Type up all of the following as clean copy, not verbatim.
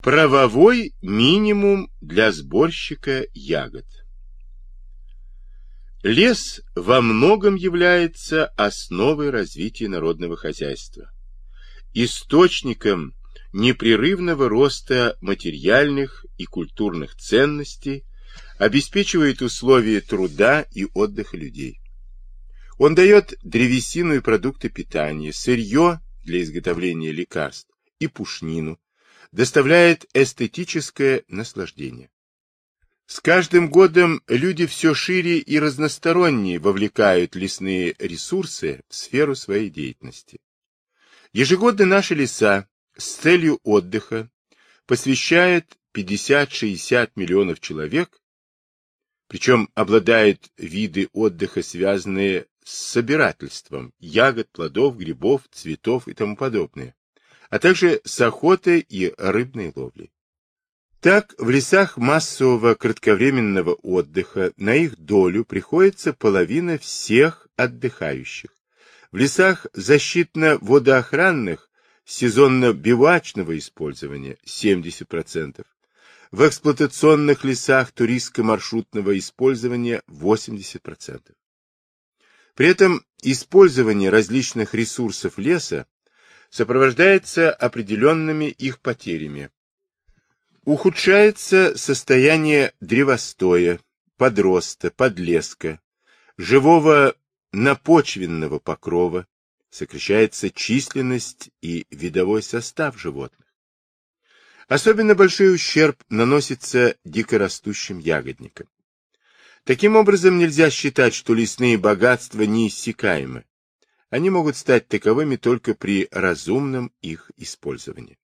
Правовой минимум для сборщика ягод. Лес во многом является основой развития народного хозяйства, источником непрерывного роста материальных и культурных ценностей, обеспечивает условия труда и отдыха людей. Он дает древесину и продукты питания, сырье для изготовления лекарств и пушнину, доставляет эстетическое наслаждение. С каждым годом люди все шире и разностороннее вовлекают лесные ресурсы в сферу своей деятельности. Ежегодно наши леса с целью отдыха посвящают 50-60 миллионов человек, причем обладают виды отдыха, связанные с собирательством ягод, плодов, грибов, цветов и тому подобное, а также с охотой и рыбной ловлей. Так, в лесах массового кратковременного отдыха на их долю приходится половина всех отдыхающих. В лесах защитно-водоохранных сезонно-бивачного использования 70%, в эксплуатационных лесах туристско-маршрутного использования 80%. При этом использование различных ресурсов леса сопровождается определенными их потерями. Ухудшается состояние древостоя, подроста, подлеска, живого напочвенного покрова, сокращается численность и видовой состав животных. Особенно большой ущерб наносится дикорастущим ягодникам. Таким образом, нельзя считать, что лесные богатства неиссякаемы. Они могут стать таковыми только при разумном их использовании.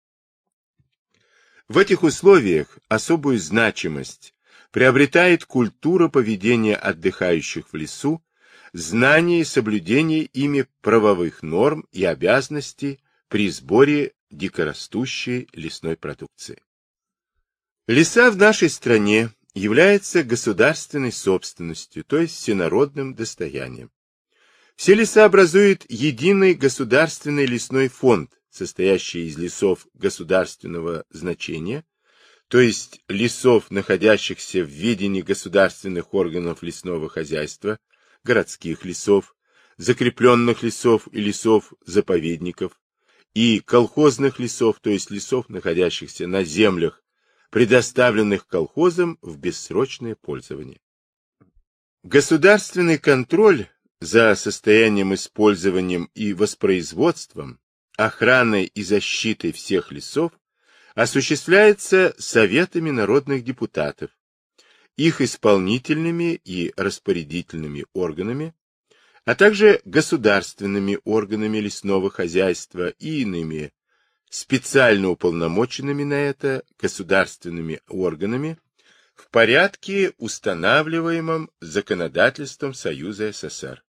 В этих условиях особую значимость приобретает культура поведения отдыхающих в лесу, знание и соблюдение ими правовых норм и обязанностей при сборе дикорастущей лесной продукции. Леса в нашей стране являются государственной собственностью, то есть всенародным достоянием. Все леса образуют единый государственный лесной фонд, состоящий из лесов государственного значения, то есть лесов, находящихся в ведении государственных органов лесного хозяйства, городских лесов, закрепленных лесов и лесов-заповедников, и колхозных лесов, то есть лесов, находящихся на землях, предоставленных колхозам в бессрочное пользование. Государственный контроль за состоянием, использованием и воспроизводством, охраной и защитой всех лесов осуществляется советами народных депутатов, их исполнительными и распорядительными органами, а также государственными органами лесного хозяйства и иными специально уполномоченными на это государственными органами в порядке, устанавливаемом законодательством Союза СССР.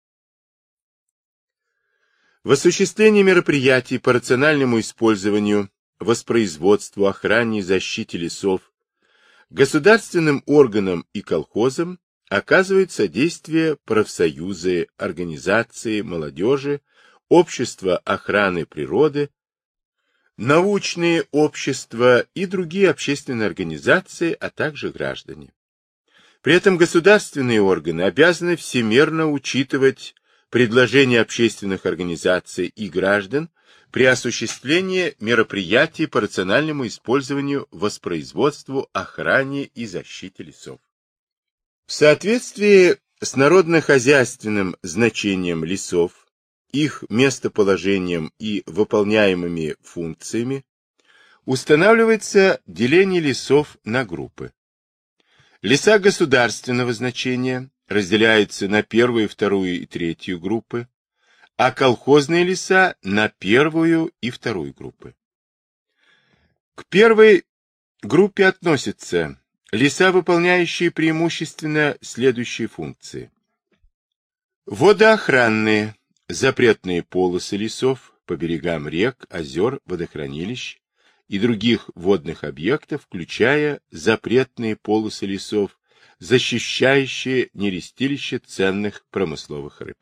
В осуществлении мероприятий по рациональному использованию, воспроизводству, охране и защите лесов государственным органам и колхозам оказывают содействие профсоюзы, организации молодежи, общества охраны природы, научные общества и другие общественные организации, а также граждане. При этом государственные органы обязаны всемерно учитывать предложения общественных организаций и граждан при осуществлении мероприятий по рациональному использованию, воспроизводству, охране и защите лесов. В соответствии с народно-хозяйственным значением лесов, их местоположением и выполняемыми функциями, устанавливается деление лесов на группы. Леса государственного значения разделяются на первую, вторую и третью группы, а колхозные леса на первую и вторую группы. К первой группе относятся леса, выполняющие преимущественно следующие функции. Водоохранные, запретные полосы лесов по берегам рек, озер, водохранилищ и других водных объектов, включая запретные полосы лесов, защищающие нерестилище ценных промысловых рыб.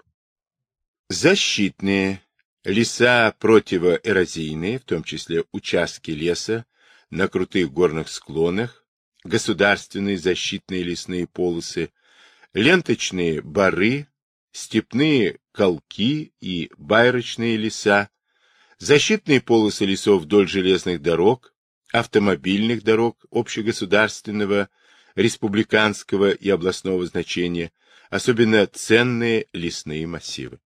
Защитные леса противоэрозийные, в том числе участки леса, на крутых горных склонах, государственные защитные лесные полосы, ленточные боры, степные колки и байрочные леса, защитные полосы лесов вдоль железных дорог, автомобильных дорог общегосударственного, республиканского и областного значения, особенно ценные лесные массивы.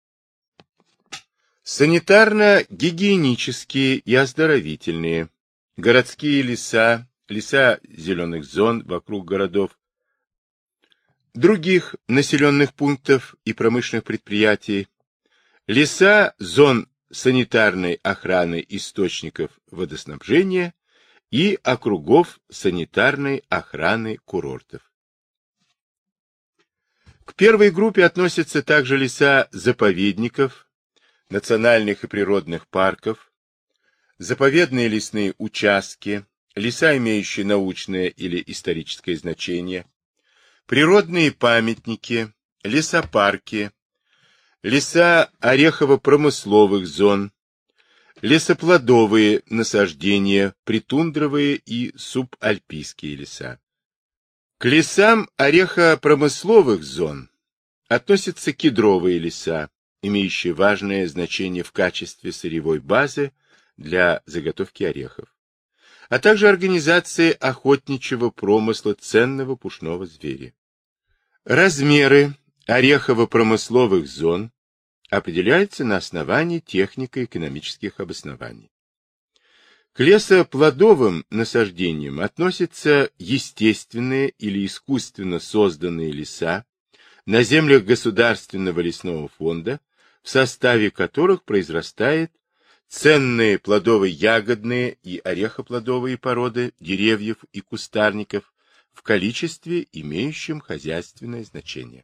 Санитарно-гигиенические и оздоровительные, городские леса, леса зеленых зон вокруг городов, других населенных пунктов и промышленных предприятий, леса зон санитарной охраны источников водоснабжения и округов санитарной охраны курортов. К первой группе относятся также леса заповедников, национальных и природных парков, заповедные лесные участки, леса, имеющие научное или историческое значение, природные памятники, лесопарки, леса орехово-промысловых зон, лесоплодовые насаждения, притундровые и субальпийские леса. К лесам орехопромысловых зон относятся кедровые леса, имеющие важное значение в качестве сырьевой базы для заготовки орехов, а также организации охотничьего промысла ценного пушного зверя. Размеры орехово-промысловых зон определяются на основании технико-экономических обоснований. К лесоплодовым насаждениям относятся естественные или искусственно созданные леса на землях Государственного лесного фонда, в составе которых произрастает ценные плодово-ягодные и орехоплодовые породы деревьев и кустарников в количестве, имеющем хозяйственное значение.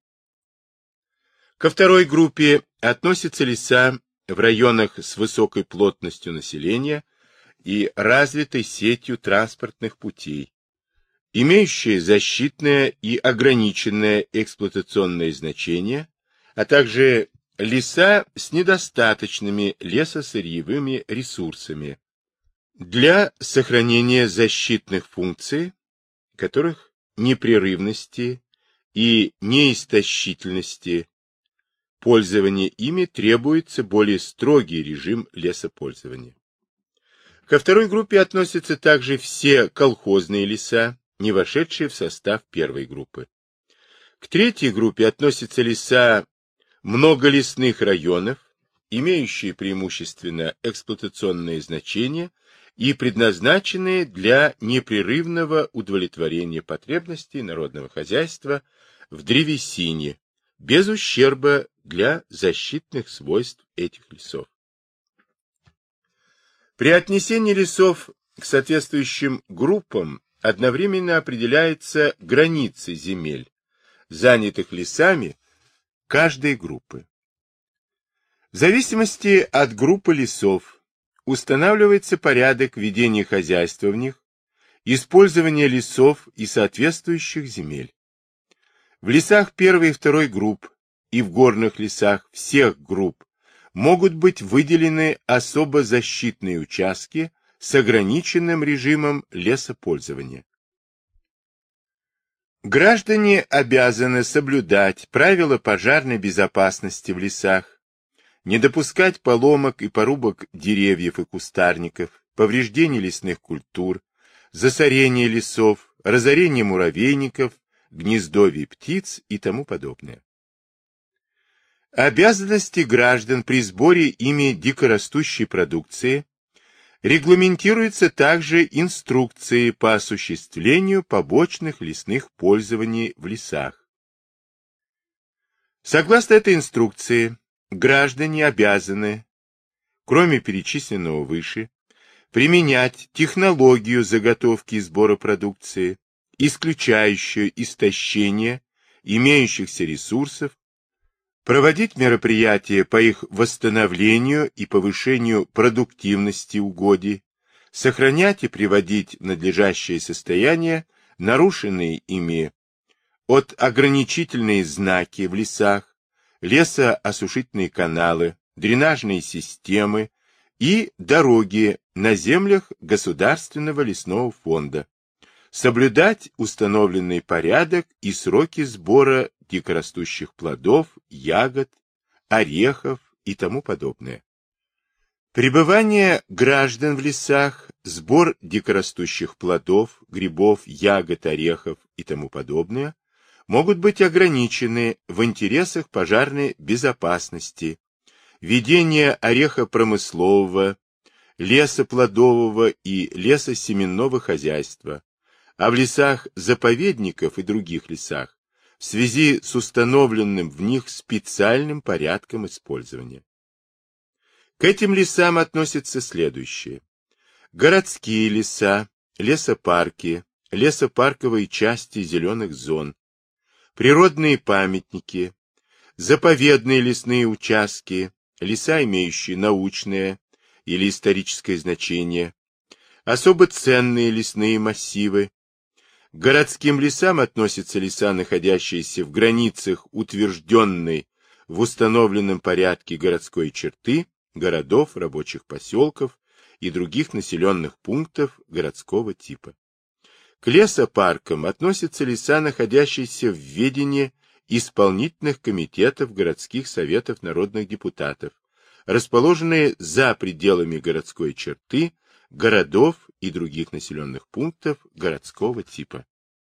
Ко второй группе относятся леса в районах с высокой плотностью населения и развитой сетью транспортных путей, имеющие защитное и ограниченное эксплуатационное значение, а также леса с недостаточными лесосырьевыми ресурсами для сохранения защитных функций, которых непрерывности и неистощительности пользования ими требуется более строгий режим лесопользования. Ко второй группе относятся также все колхозные леса, не вошедшие в состав первой группы. К третьей группе относятся леса многолесных районов, имеющие преимущественно эксплуатационное значение и предназначенные для непрерывного удовлетворения потребностей народного хозяйства в древесине, без ущерба для защитных свойств этих лесов. При отнесении лесов к соответствующим группам одновременно определяются границы земель, занятых лесами каждой группы. В зависимости от группы лесов устанавливается порядок ведения хозяйства в них, использование лесов и соответствующих земель. В лесах первой и второй групп и в горных лесах всех групп могут быть выделены особо защитные участки с ограниченным режимом лесопользования. Граждане обязаны соблюдать правила пожарной безопасности в лесах, не допускать поломок и порубок деревьев и кустарников, повреждений лесных культур, засорения лесов, разорения муравейников, гнездовий птиц и тому подобное. Обязанности граждан при сборе ими дикорастущей продукции регламентируются также инструкцией по осуществлению побочных лесных пользований в лесах. Согласно этой инструкции, граждане обязаны, кроме перечисленного выше, применять технологию заготовки и сбора продукции, исключающую истощение имеющихся ресурсов, проводить мероприятия по их восстановлению и повышению продуктивности угодий, сохранять и приводить в надлежащее состояние нарушенные ими от ограничительные знаки в лесах, лесоосушительные каналы, дренажные системы и дороги на землях Государственного лесного фонда, соблюдать установленный порядок и сроки сбора дикорастущих плодов, ягод, орехов и тому подобное. Пребывание граждан в лесах, сбор дикорастущих плодов, грибов, ягод, орехов и тому подобное могут быть ограничены в интересах пожарной безопасности, ведения орехопромыслового, лесоплодового и лесосеменного хозяйства, а в лесах заповедников и других лесах в связи с установленным в них специальным порядком использования. К этим лесам относятся следующие: городские леса, лесопарки, лесопарковые части зеленых зон, природные памятники, заповедные лесные участки, леса, имеющие научное или историческое значение, особо ценные лесные массивы. К городским лесам относятся леса, находящиеся в границах утвержденной в установленном порядке городской черты, городов, рабочих поселков и других населенных пунктов городского типа. К лесопаркам относятся леса, находящиеся в ведении исполнительных комитетов городских советов народных депутатов, расположенные за пределами городской черты, городов и других населенных пунктов городского типа.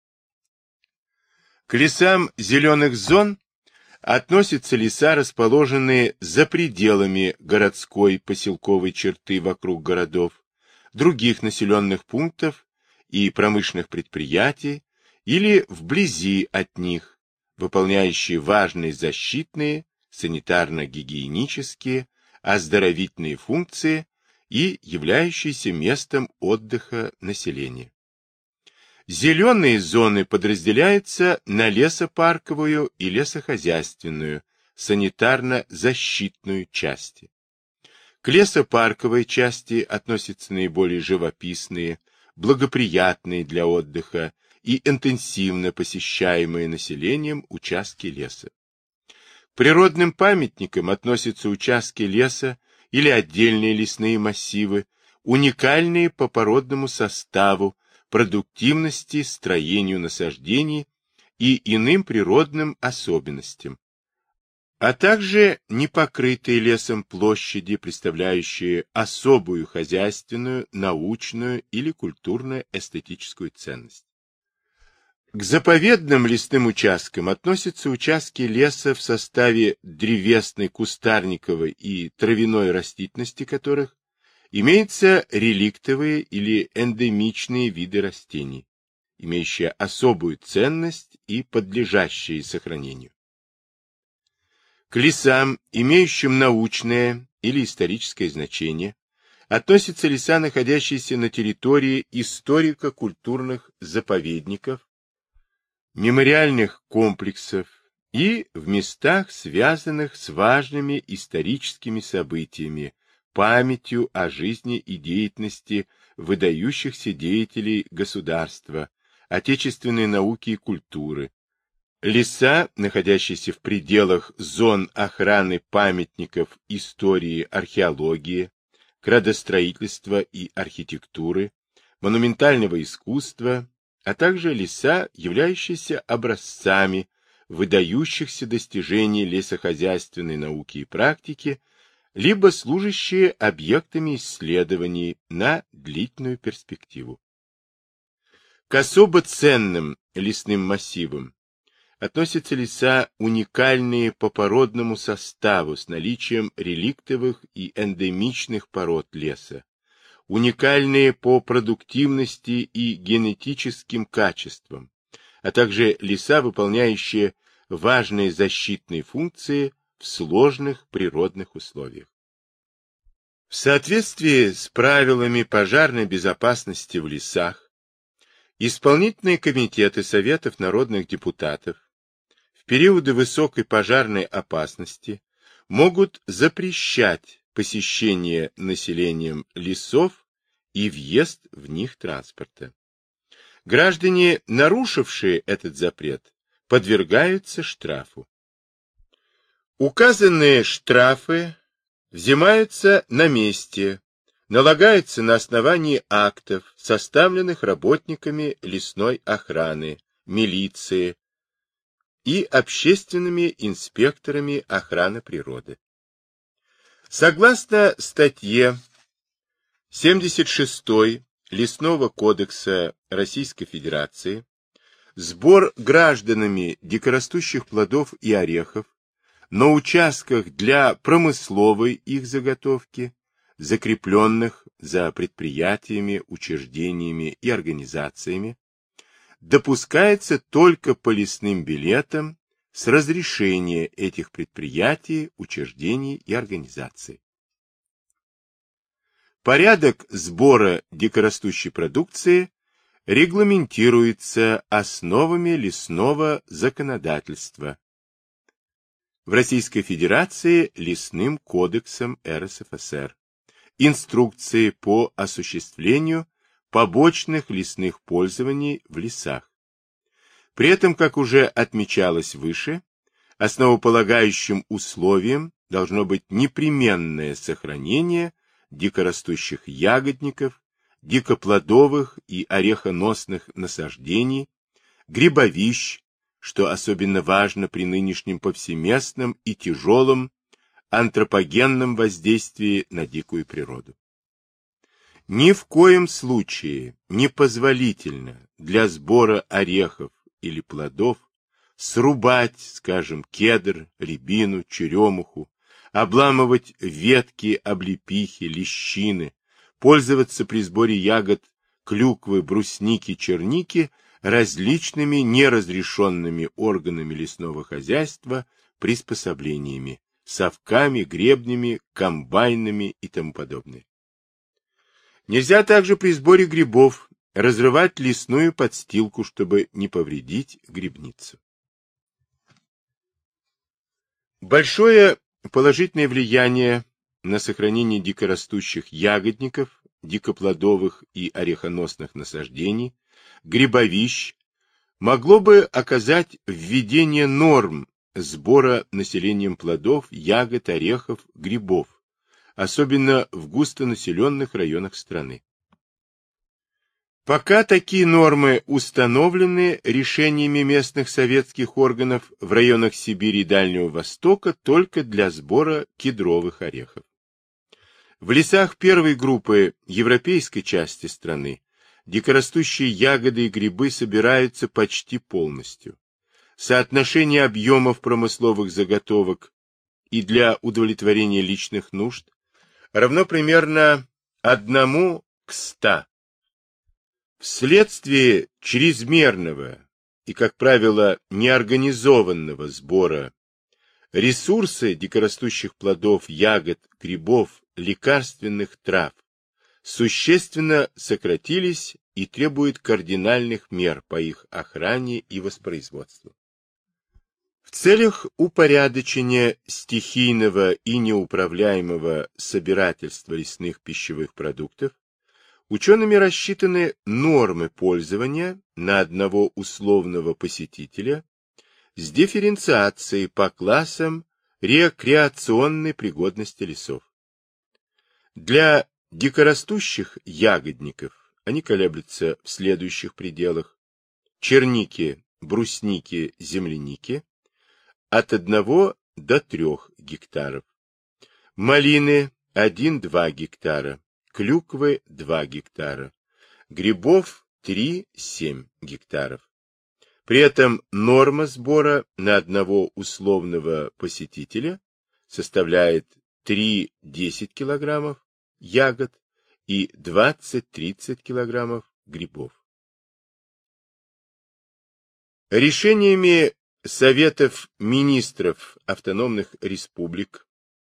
К лесам зеленых зон относятся леса, расположенные за пределами городской поселковой черты вокруг городов, других населенных пунктов и промышленных предприятий или вблизи от них, выполняющие важные защитные, санитарно-гигиенические, оздоровительные функции и являющиеся местом отдыха населения. Зеленые зоны подразделяются на лесопарковую и лесохозяйственную, санитарно-защитную части. К лесопарковой части относятся наиболее живописные, благоприятные для отдыха и интенсивно посещаемые населением участки леса. К природным памятникам относятся участки леса или отдельные лесные массивы, уникальные по породному составу, продуктивности, строению насаждений и иным природным особенностям, а также непокрытые лесом площади, представляющие особую хозяйственную, научную или культурно-эстетическую ценность. К заповедным лесным участкам относятся участки леса в составе древесной, кустарниковой и травяной растительности которых имеются реликтовые или эндемичные виды растений, имеющие особую ценность и подлежащие сохранению. К лесам, имеющим научное или историческое значение, относятся леса, находящиеся на территории историко-культурных заповедников, мемориальных комплексов и в местах, связанных с важными историческими событиями, памятью о жизни и деятельности выдающихся деятелей государства, отечественной науки и культуры, леса, находящиеся в пределах зон охраны памятников истории, археологии, градостроительства и архитектуры, монументального искусства, а также леса, являющиеся образцами выдающихся достижений лесохозяйственной науки и практики, либо служащие объектами исследований на длительную перспективу. К особо ценным лесным массивам относятся леса, уникальные по породному составу с наличием реликтовых и эндемичных пород леса, уникальные по продуктивности и генетическим качествам, а также леса, выполняющие важные защитные функции в сложных природных условиях. В соответствии с правилами пожарной безопасности в лесах, исполнительные комитеты Советов народных депутатов в периоды высокой пожарной опасности могут запрещать посещение населением лесов и въезд в них транспорта. Граждане, нарушившие этот запрет, подвергаются штрафу. Указанные штрафы взимаются на месте, налагаются на основании актов, составленных работниками лесной охраны, милиции и общественными инспекторами охраны природы. Согласно статье 76 Лесного кодекса Российской Федерации, сбор гражданами дикорастущих плодов и орехов на участках для промысловой их заготовки, закрепленных за предприятиями, учреждениями и организациями, допускается только по лесным билетам с разрешения этих предприятий, учреждений и организаций. Порядок сбора дикорастущей продукции регламентируется основами лесного законодательства. В Российской Федерации Лесным кодексом РСФСР, инструкции по осуществлению побочных лесных пользований в лесах. При этом, как уже отмечалось выше, основополагающим условием должно быть непременное сохранение дикорастущих ягодников, дикоплодовых и орехоносных насаждений, грибовищ, что особенно важно при нынешнем повсеместном и тяжелом антропогенном воздействии на дикую природу. Ни в коем случае не позволительно для сбора орехов или плодов срубать, скажем, кедр, рябину, черемуху, обламывать ветки, облепихи, лещины, пользоваться при сборе ягод клюквы, брусники, черники различными неразрешенными органами лесного хозяйства приспособлениями, совками, гребнями, комбайнами и тому подобное. Нельзя также при сборе грибов разрывать лесную подстилку, чтобы не повредить грибницу. Большое положительное влияние на сохранение дикорастущих ягодников, дикоплодовых и орехоносных насаждений, грибовищ могло бы оказать введение норм сбора населением плодов, ягод, орехов, грибов, особенно в густонаселенных районах страны. Пока такие нормы установлены решениями местных советских органов в районах Сибири и Дальнего Востока только для сбора кедровых орехов. В лесах первой группы европейской части страны дикорастущие ягоды и грибы собираются почти полностью. Соотношение объемов промысловых заготовок и для удовлетворения личных нужд равно примерно 1 к 100. Вследствие чрезмерного и, как правило, неорганизованного сбора ресурсы дикорастущих плодов, ягод, грибов, лекарственных трав существенно сократились и требуют кардинальных мер по их охране и воспроизводству. В целях упорядочения стихийного и неуправляемого собирательства лесных пищевых продуктов учеными рассчитаны нормы пользования на одного условного посетителя с дифференциацией по классам рекреационной пригодности лесов. Для дикорастущих ягодников они колеблются в следующих пределах: черники, брусники, земляники от 1 до 3 гектаров, малины 1-2 гектара, клюквы 2 гектара, грибов 3-7 гектаров. При этом норма сбора на одного условного посетителя составляет 3-10 килограммов ягод и 20-30 килограммов грибов. Решениями Советов министров автономных республик,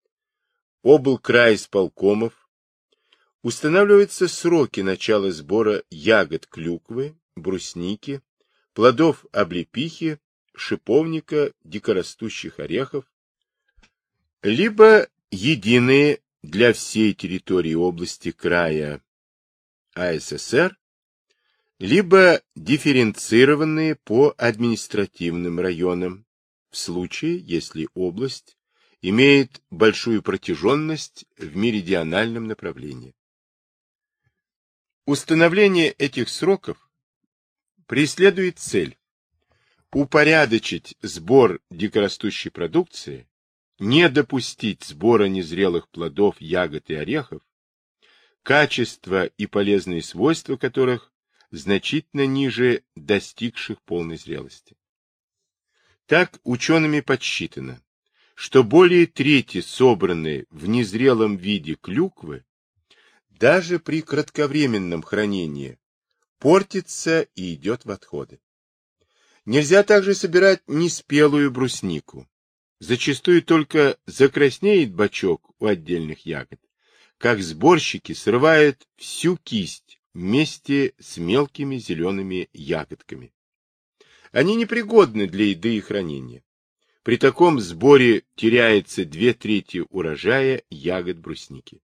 облкраисполкомов устанавливаются сроки начала сбора ягод клюквы, брусники, плодов облепихи, шиповника, дикорастущих орехов, либо единые для всей территории области края АССР, либо дифференцированные по административным районам, в случае, если область имеет большую протяженность в меридиональном направлении. Установление этих сроков преследует цель упорядочить сбор дикорастущей продукции, не допустить сбора незрелых плодов, ягод и орехов, качество и полезные свойства которых значительно ниже достигших полной зрелости. Так учеными подсчитано, что более трети собранной в незрелом виде клюквы даже при кратковременном хранении портится и идет в отходы. Нельзя также собирать неспелую бруснику. Зачастую только закраснеет бочок у отдельных ягод, как сборщики срывают всю кисть вместе с мелкими зелеными ягодками. Они непригодны для еды и хранения. При таком сборе теряется 2/3 урожая ягод брусники.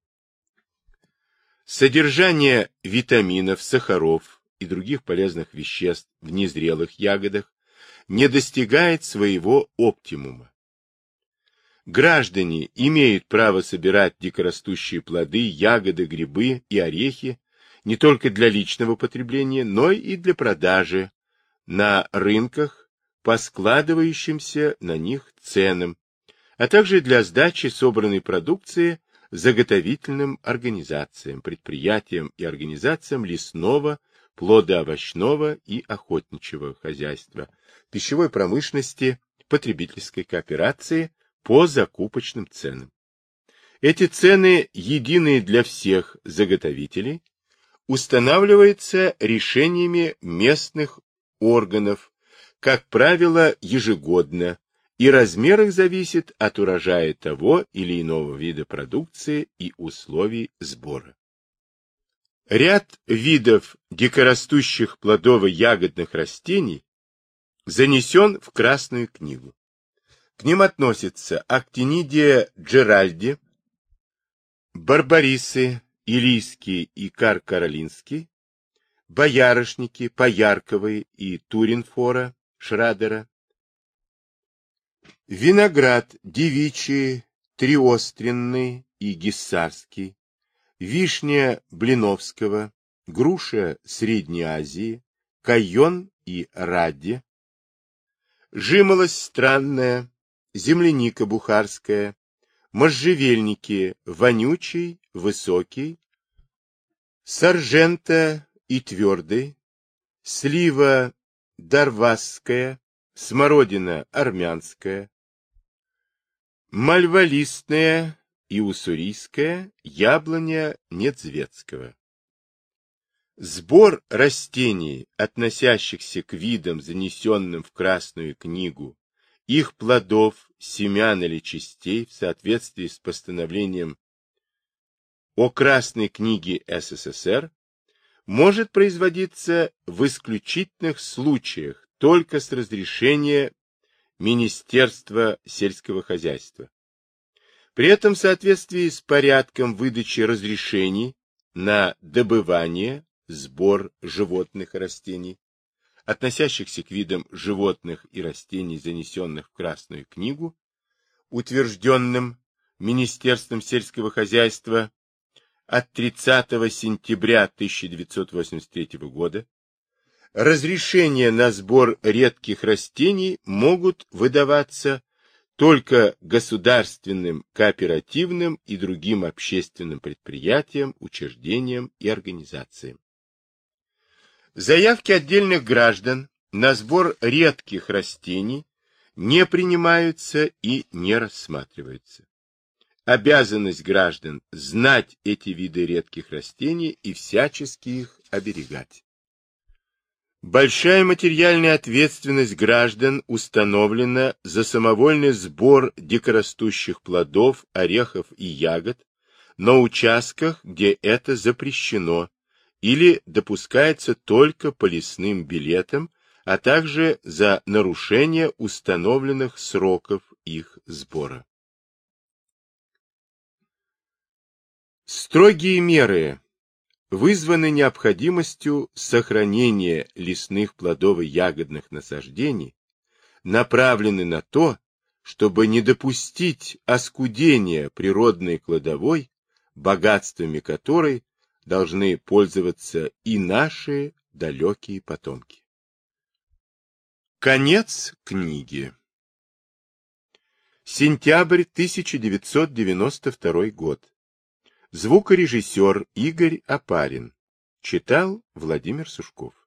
Содержание витаминов, сахаров и других полезных веществ в незрелых ягодах не достигает своего оптимума. Граждане имеют право собирать дикорастущие плоды, ягоды, грибы и орехи не только для личного потребления, но и для продажи на рынках по складывающимся на них ценам, а также для сдачи собранной продукции заготовительным организациям, предприятиям и организациям лесного, плодоовощного и охотничьего хозяйства, пищевой промышленности, потребительской кооперации по закупочным ценам. Эти цены, единые для всех заготовителей, устанавливаются решениями местных органов, как правило, ежегодно, и размер их зависит от урожая того или иного вида продукции и условий сбора. Ряд видов дикорастущих плодово-ягодных растений занесен в Красную книгу. К ним относятся актинидия джеральди, барбарисы илийский и кар-каролинский, боярышники поярковые и туринфора шрадера, виноград девичий, триостренный и гиссарский, вишня Блиновского, груша Средней Азии, кайон и радди, жимолость странная, земляника бухарская, можжевельники вонючий, высокий, саржента и твердый, слива дарвасская, смородина армянская, мальвалистная и уссурийская, яблоня Недзветского. Сбор растений, относящихся к видам, занесенным в Красную книгу, их плодов, семян или частей в соответствии с постановлением о Красной книге СССР, может производиться в исключительных случаях только с разрешения Министерства сельского хозяйства. При этом в соответствии с порядком выдачи разрешений на добывание, сбор животных и растений, относящихся к видам животных и растений, занесенных в Красную книгу, утвержденным Министерством сельского хозяйства от 30 сентября 1983 года, разрешения на сбор редких растений могут выдаваться только государственным, кооперативным и другим общественным предприятиям, учреждениям и организациям. Заявки отдельных граждан на сбор редких растений не принимаются и не рассматриваются. Обязанность граждан знать эти виды редких растений и всячески их оберегать. Большая материальная ответственность граждан установлена за самовольный сбор дикорастущих плодов, орехов и ягод на участках, где это запрещено или допускается только по лесным билетам, а также за нарушение установленных сроков их сбора. Строгие меры вызваны необходимостью сохранения лесных плодово-ягодных насаждений, направлены на то, чтобы не допустить оскудения природной кладовой, богатствами которой должны пользоваться и наши далекие потомки. Конец книги. Сентябрь 1992 год. Звукорежиссер Игорь Опарин. Читал Владимир Сушков.